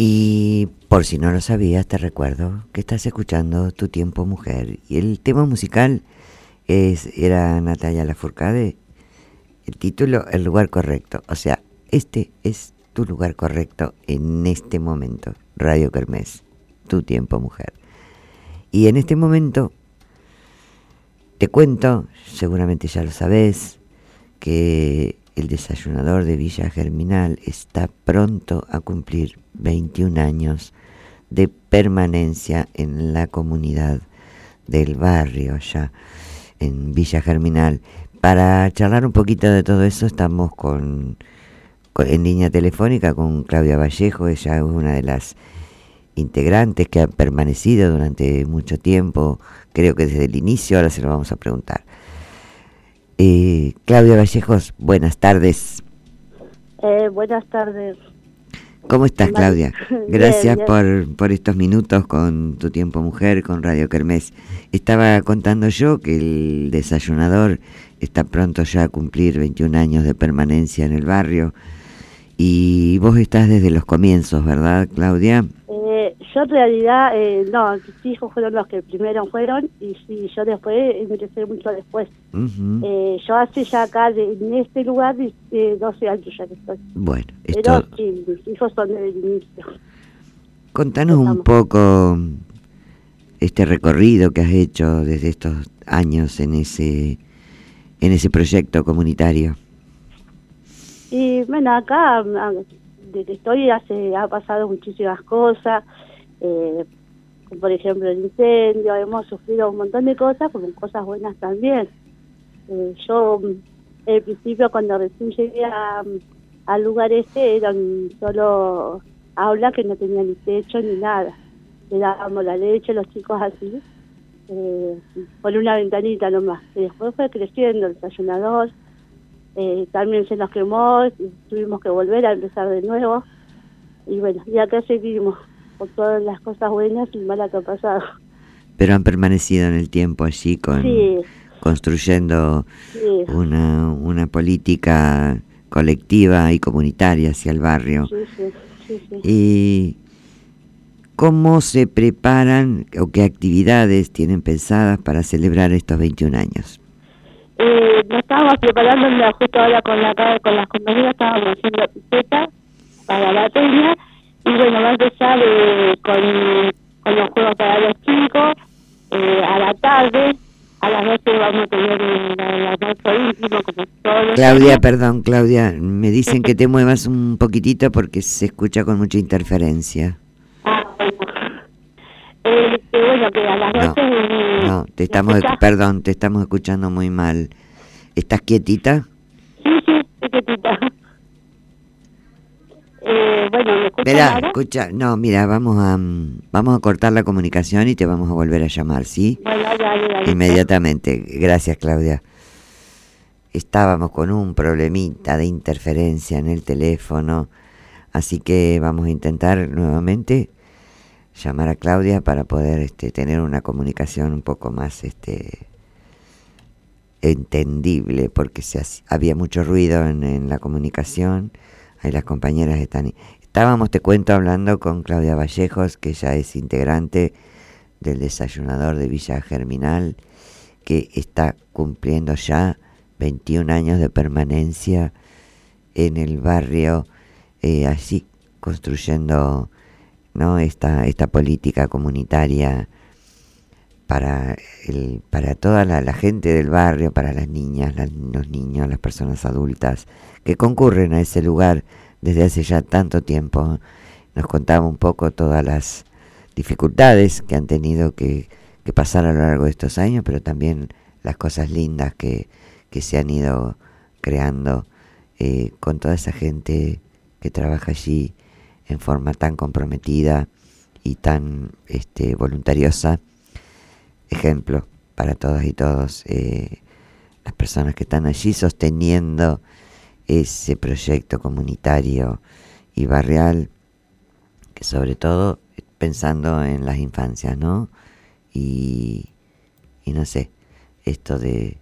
Y por si no lo sabías, te recuerdo que estás escuchando Tu Tiempo Mujer. Y el tema musical era Natalia Lafourcade. El título, El lugar correcto. O sea, este es tu lugar correcto en este momento. Radio Kermés, Tu Tiempo Mujer. Y en este momento te cuento, seguramente ya lo sabés, que el desayunador de Villa Germinal está pronto a cumplir 21 años de permanencia en la comunidad del barrio allá en Villa Germinal. Para charlar un poquito de todo eso estamos en línea telefónica con Claudia Vallejo. Ella es una de las integrantes que ha permanecido durante mucho tiempo, creo que desde el inicio. Ahora se lo vamos a preguntar. Claudia Vallejos, buenas tardes. Buenas tardes. ¿Cómo estás, Claudia? Bien, Gracias bien. por estos minutos con Tu Tiempo Mujer, con Radio Kermés. Estaba contando yo que el desayunador está pronto ya a cumplir 21 años de permanencia en el barrio. Y vos estás desde los comienzos, ¿verdad, Claudia? Yo en realidad, no, mis hijos fueron los que primero fueron y sí, yo después ingresé mucho después. Uh-huh. Yo hace ya acá, en este lugar, 12 años ya que estoy. Bueno, Pero sí, mis hijos son del inicio. Contanos un poco este recorrido que has hecho desde estos años en ese proyecto comunitario. Y bueno, acá, de que estoy, ha pasado muchísimas cosas. Por ejemplo, el incendio, hemos sufrido un montón de cosas, como cosas buenas también. Yo, al principio, cuando recién llegué al lugar eran solo aulas que no tenían ni techo ni nada. Le dábamos la leche, los chicos así, por una ventanita nomás. Y después fue creciendo el desayunador, también se nos quemó, y tuvimos que volver a empezar de nuevo. Y bueno, y acá seguimos, por todas las cosas buenas y malas que han pasado. Pero han permanecido en el tiempo allí construyendo una política colectiva y comunitaria hacia el barrio. Sí. ¿Y cómo se preparan o qué actividades tienen pensadas para celebrar estos 21 años? Nos estábamos preparando justo ahora con las compañeras, estábamos haciendo pizzeta para la peña. Y bueno, va a empezar con los juegos para los chicos, a la tarde, a las 12 vamos a tener el almuerzo íntimo, como todos los Claudia, días. perdón, Claudia, me dicen que te muevas un poquitito porque se escucha con mucha interferencia. Bueno, que a las 12... No, te estamos escuchando muy mal. ¿Estás quietita? Sí, estoy quietita. Bueno, ¿me escuchan ahora? Escucha, no, mira, vamos a cortar la comunicación y te vamos a volver a llamar, ¿sí? Bueno, dale. Inmediatamente. Gracias, Claudia. Estábamos con un problemita de interferencia en el teléfono, así que vamos a intentar nuevamente llamar a Claudia para poder tener una comunicación un poco más entendible, porque había mucho ruido en la comunicación. Ahí las compañeras estábamos, te cuento, hablando con Claudia Vallejos, que ya es integrante del desayunador de Villa Germinal, que está cumpliendo ya 21 años de permanencia en el barrio, allí construyendo, ¿no?, esta política comunitaria para toda la gente del barrio, para las niñas, los niños, las personas adultas que concurren a ese lugar desde hace ya tanto tiempo. Nos contaba un poco todas las dificultades que han tenido que pasar a lo largo de estos años, pero también las cosas lindas que se han ido creando con toda esa gente que trabaja allí en forma tan comprometida y tan voluntariosa. Ejemplo para todas y todos las personas que están allí sosteniendo ese proyecto comunitario y barrial, que sobre todo pensando en las infancias, ¿no? Y no sé, esto de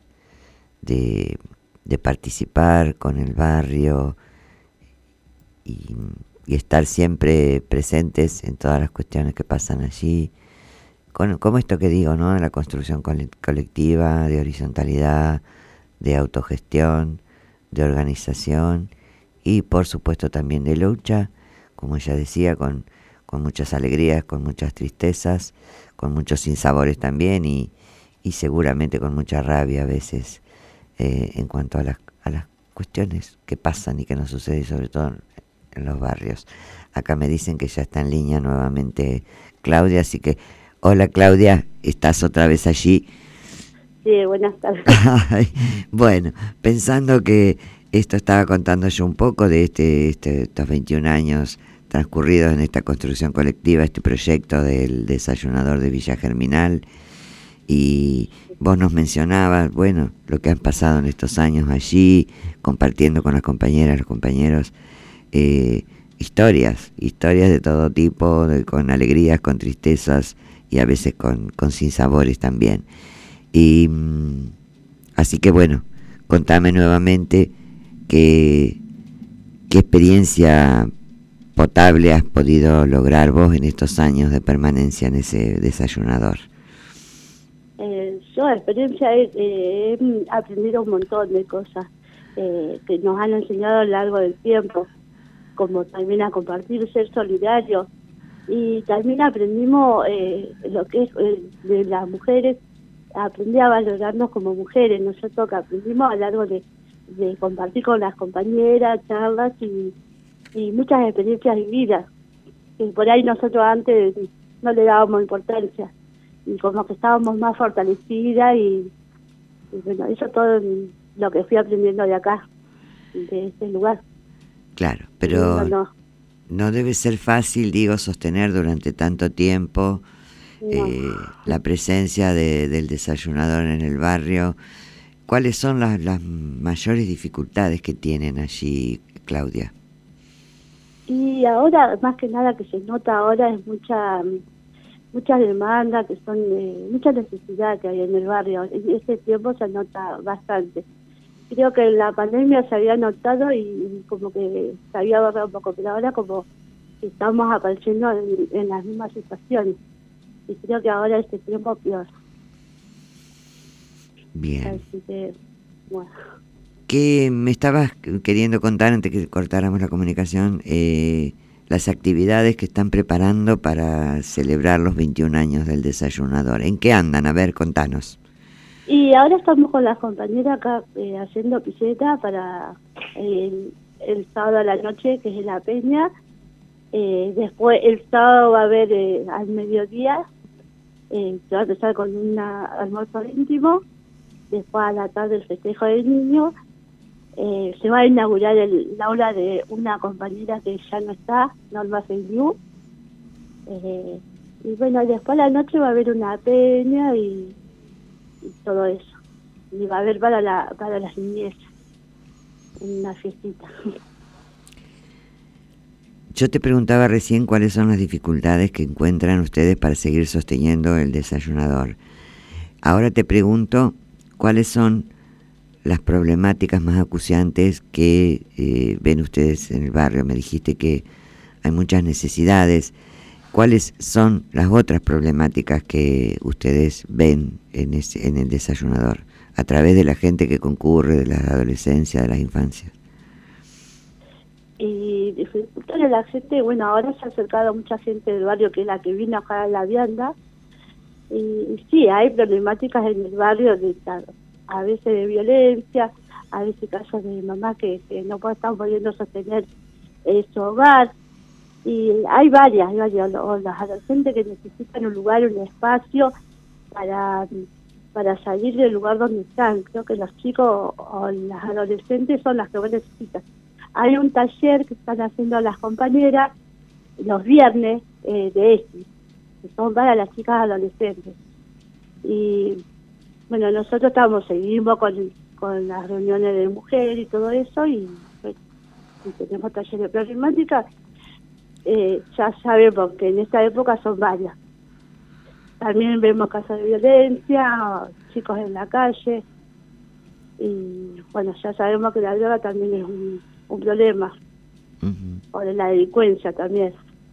participar con el barrio y y estar siempre presentes en todas las cuestiones que pasan allí. Como esto que digo, ¿no? La construcción colectiva, de horizontalidad, de autogestión, de organización y por supuesto también de lucha, como ella decía, con muchas alegrías, con muchas tristezas, con muchos sinsabores también y seguramente con mucha rabia a veces en cuanto a las cuestiones que pasan y que nos suceden sobre todo en los barrios. Acá me dicen que ya está en línea nuevamente Claudia, así que hola Claudia, ¿estás otra vez allí? Sí, buenas tardes. Bueno, pensando que esto estaba contando yo un poco de estos 21 años transcurridos en esta construcción colectiva, este proyecto del desayunador de Villa Germinal, y vos nos mencionabas, bueno, lo que han pasado en estos años allí, compartiendo con las compañeras, los compañeros, historias de todo tipo, con alegrías, con tristezas y a veces con sinsabores también. Y así que bueno, contame nuevamente qué experiencia potable has podido lograr vos en estos años de permanencia en ese desayunador. Yo, experiencia, he aprendido un montón de cosas que nos han enseñado a lo largo del tiempo, como también a compartir, ser solidario, y también aprendimos lo que es de las mujeres, aprendí a valorarnos como mujeres, nosotros que aprendimos a lo largo de compartir con las compañeras, charlas y muchas experiencias vividas, que por ahí nosotros antes no le dábamos importancia, y como que estábamos más fortalecidas y bueno, eso todo lo que fui aprendiendo de acá, de este lugar. Claro, pero no debe ser fácil, digo, sostener durante tanto tiempo la presencia del desayunador en el barrio. ¿Cuáles son las mayores dificultades que tienen allí, Claudia? Y ahora, más que nada que se nota ahora, es mucha demanda, que son mucha necesidad que hay en el barrio. En este tiempo se nota bastante. Creo que en la pandemia se había notado y como que se había bajado un poco, pero ahora como que estamos apareciendo en las mismas situaciones. Y creo que ahora este tiempo peor. Bien. Así que, bueno. ¿Qué me estabas queriendo contar antes que cortáramos la comunicación? Las actividades que están preparando para celebrar los 21 años del desayunador. ¿En qué andan? A ver, contanos. Y ahora estamos con las compañeras acá haciendo piseta para el sábado a la noche, que es en la peña. Después el sábado va a haber al mediodía, se va a empezar con un almuerzo íntimo. Después a la tarde el festejo del niño. Se va a inaugurar el aula de una compañera que ya no está, Norma Feliu. Y bueno, después a la noche va a haber una peña y todo eso. Y va a haber para las niñez una fiestita. Yo te preguntaba recién cuáles son las dificultades que encuentran ustedes para seguir sosteniendo el desayunador. Ahora te pregunto cuáles son las problemáticas más acuciantes que ven ustedes en el barrio. Me dijiste que hay muchas necesidades. ¿Cuáles son las otras problemáticas que ustedes ven en el desayunador a través de la gente que concurre, de la adolescencia, de las infancias? Y dificultades de la gente, bueno, ahora se ha acercado mucha gente del barrio que es la que vino acá a la vianda. Y sí, hay problemáticas en el barrio, a veces de violencia, a veces casos de mamás que no están pudiendo sostener su hogar. Y hay varias, los adolescentes que necesitan un lugar, un espacio para salir del lugar donde están. Creo que los chicos o las adolescentes son las que vos necesitas. Hay un taller que están haciendo las compañeras los viernes de ESI, que son para las chicas adolescentes. Y bueno, nosotros seguimos con las reuniones de mujeres y todo eso, y bueno, si tenemos talleres de problemática, ya sabemos que en esta época son varias. También vemos casos de violencia, chicos en la calle, y bueno, ya sabemos que la droga también es un problema. Uh-huh. o de la delincuencia también.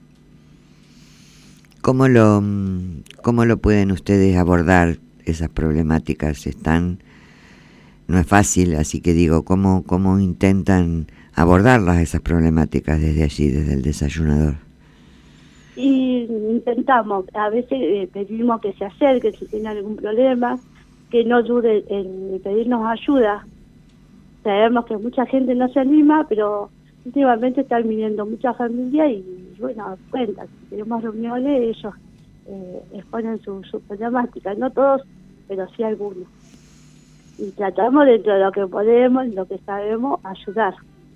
¿Cómo lo pueden ustedes abordar esas problemáticas? No es fácil, así que digo, ¿cómo intentan abordarlas esas problemáticas desde allí, desde el desayunador? Y intentamos, a veces pedimos que se acerquen si tienen algún problema, que no duden en pedirnos ayuda. Sabemos que mucha gente no se anima, pero últimamente están viniendo muchas familias y bueno, cuentan, si tenemos reuniones, ellos exponen su problemática, no todos, pero sí algunos. Y tratamos dentro de lo que podemos, lo que sabemos, ayudar.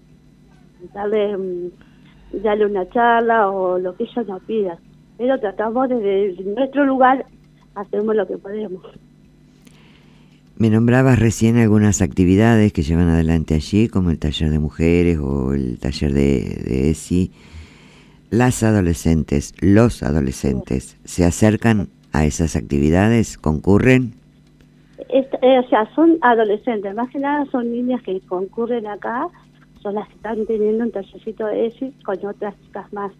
Darle una charla o lo que ellos nos pidan. Pero tratamos desde nuestro lugar, hacemos lo que podemos. Me nombrabas recién algunas actividades que llevan adelante allí, como el taller de mujeres o el taller de ESI. Los adolescentes, sí, ¿se acercan a esas actividades? ¿Concurren? O sea, son adolescentes, más que nada son niñas que concurren acá, son las que están teniendo un tallercito de ESI con otras chicas más.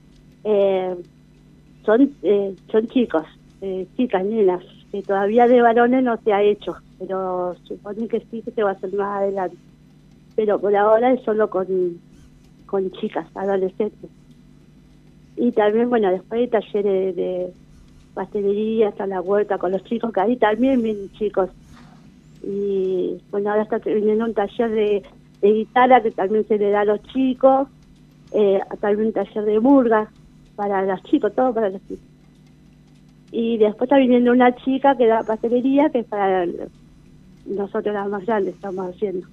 Son chicos, chicas, nenas, que todavía de varones no se ha hecho, pero supone que sí, que se va a hacer más adelante. Pero por ahora es solo con chicas, adolescentes. Y también, bueno, después hay talleres de pastelería, hasta la huerta con los chicos, que ahí también vienen chicos. Y bueno, ahora está viniendo un taller de guitarra que también se le da a los chicos, también un taller de murga para los chicos, todo para los chicos. Y después está viniendo una chica que da pastelería, que es para nosotros las más grandes estamos haciendo.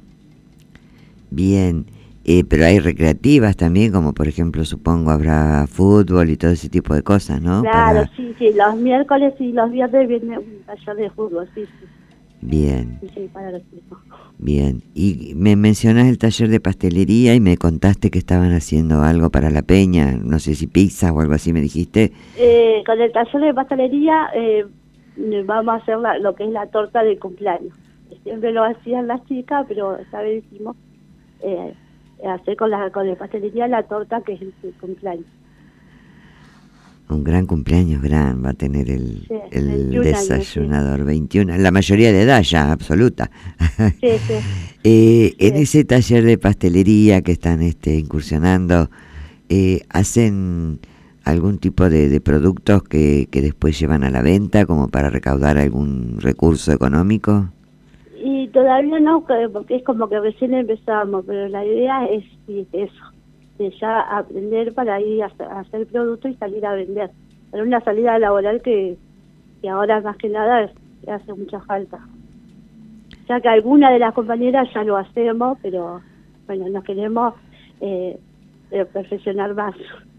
Bien, pero hay recreativas también, como por ejemplo, supongo, habrá fútbol y todo ese tipo de cosas, ¿no? Claro, sí, los miércoles y los viernes viene un taller de fútbol, sí. Bien. Sí, para los chicos. Bien, y me mencionas el taller de pastelería y me contaste que estaban haciendo algo para la peña, no sé si pizza o algo así me dijiste. Con el taller de pastelería vamos a hacer lo que es la torta de cumpleaños. Siempre lo hacían las chicas, pero esta vez hicimos hacer con la pastelería la torta que es el cumpleaños. Un gran cumpleaños, va a tener el desayunador, años, 21, la mayoría de edad ya, absoluta. Sí. En ese taller de pastelería que están incursionando, ¿hacen algún tipo de productos que después llevan a la venta como para recaudar algún recurso económico? Y todavía no, porque es como que recién empezamos, pero la idea es eso. De ya aprender para ir a hacer productos y salir a vender. Pero una salida laboral que ahora más que nada le hace mucha falta. Ya que alguna de las compañeras ya lo hacemos, pero bueno, nos queremos perfeccionar más.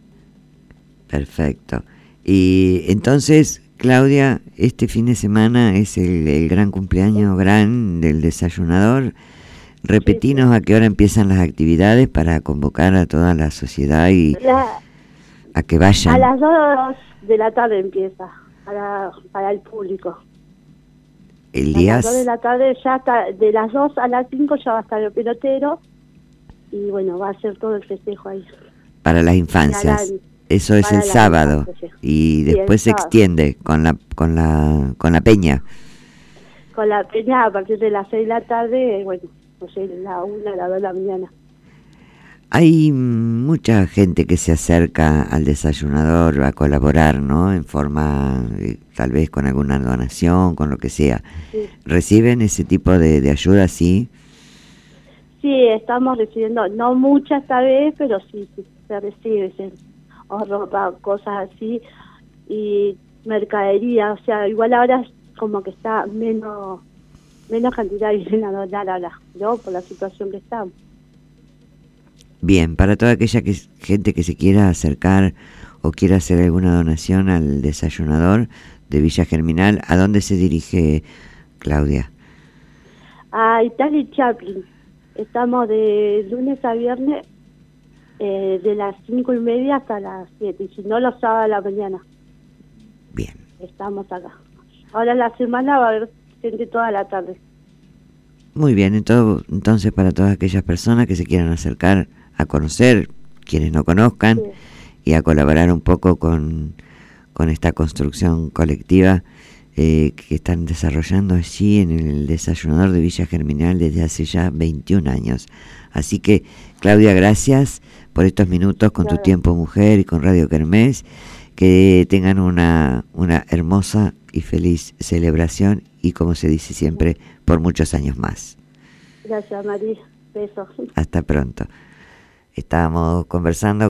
Perfecto. Y entonces, Claudia, este fin de semana es el gran cumpleaños del desayunador. Repetinos a qué hora empiezan las actividades para convocar a toda la sociedad y a que vayan. A las 2 de la tarde empieza, para el público. A las 2 de la tarde ya está, de las 2 a las 5 ya va a estar el pelotero y bueno, va a ser todo el festejo ahí. Para las infancias. Eso es el sábado y después se extiende con la peña. Con la peña a partir de las 6 de la tarde, bueno, no sé, la 1, la 2 de la mañana. Hay mucha gente que se acerca al desayunador a colaborar, ¿no? En forma, tal vez con alguna donación, con lo que sea. Sí. ¿Reciben ese tipo de ayuda, sí? Sí, estamos recibiendo, no mucha esta vez, pero sí se recibe, o ropa, cosas así, y mercadería, o sea, igual ahora como que está menos cantidad de vienen a donar ahora, ¿no? Por la situación que estamos. Bien, para toda aquella gente que se quiera acercar o quiera hacer alguna donación al desayunador de Villa Germinal, ¿a dónde se dirige, Claudia? A Italia Chaplin. Estamos de lunes a viernes, de las 5:30 hasta las 7, y si no, los sábados a la mañana. Bien. Estamos acá. Ahora en la semana va a haber gente toda la tarde. Muy bien, entonces para todas aquellas personas que se quieran acercar a conocer quienes no conozcan, sí, y a colaborar un poco con esta construcción colectiva que están desarrollando allí en el Desayunador de Villa Germinal desde hace ya 21 años. Así que, Claudia, gracias por estos minutos con tu claro. tiempo mujer y con Radio Kermés. Que tengan una hermosa y feliz celebración y, como se dice siempre, por muchos años más. Gracias, María. Besos. Hasta pronto. Estábamos conversando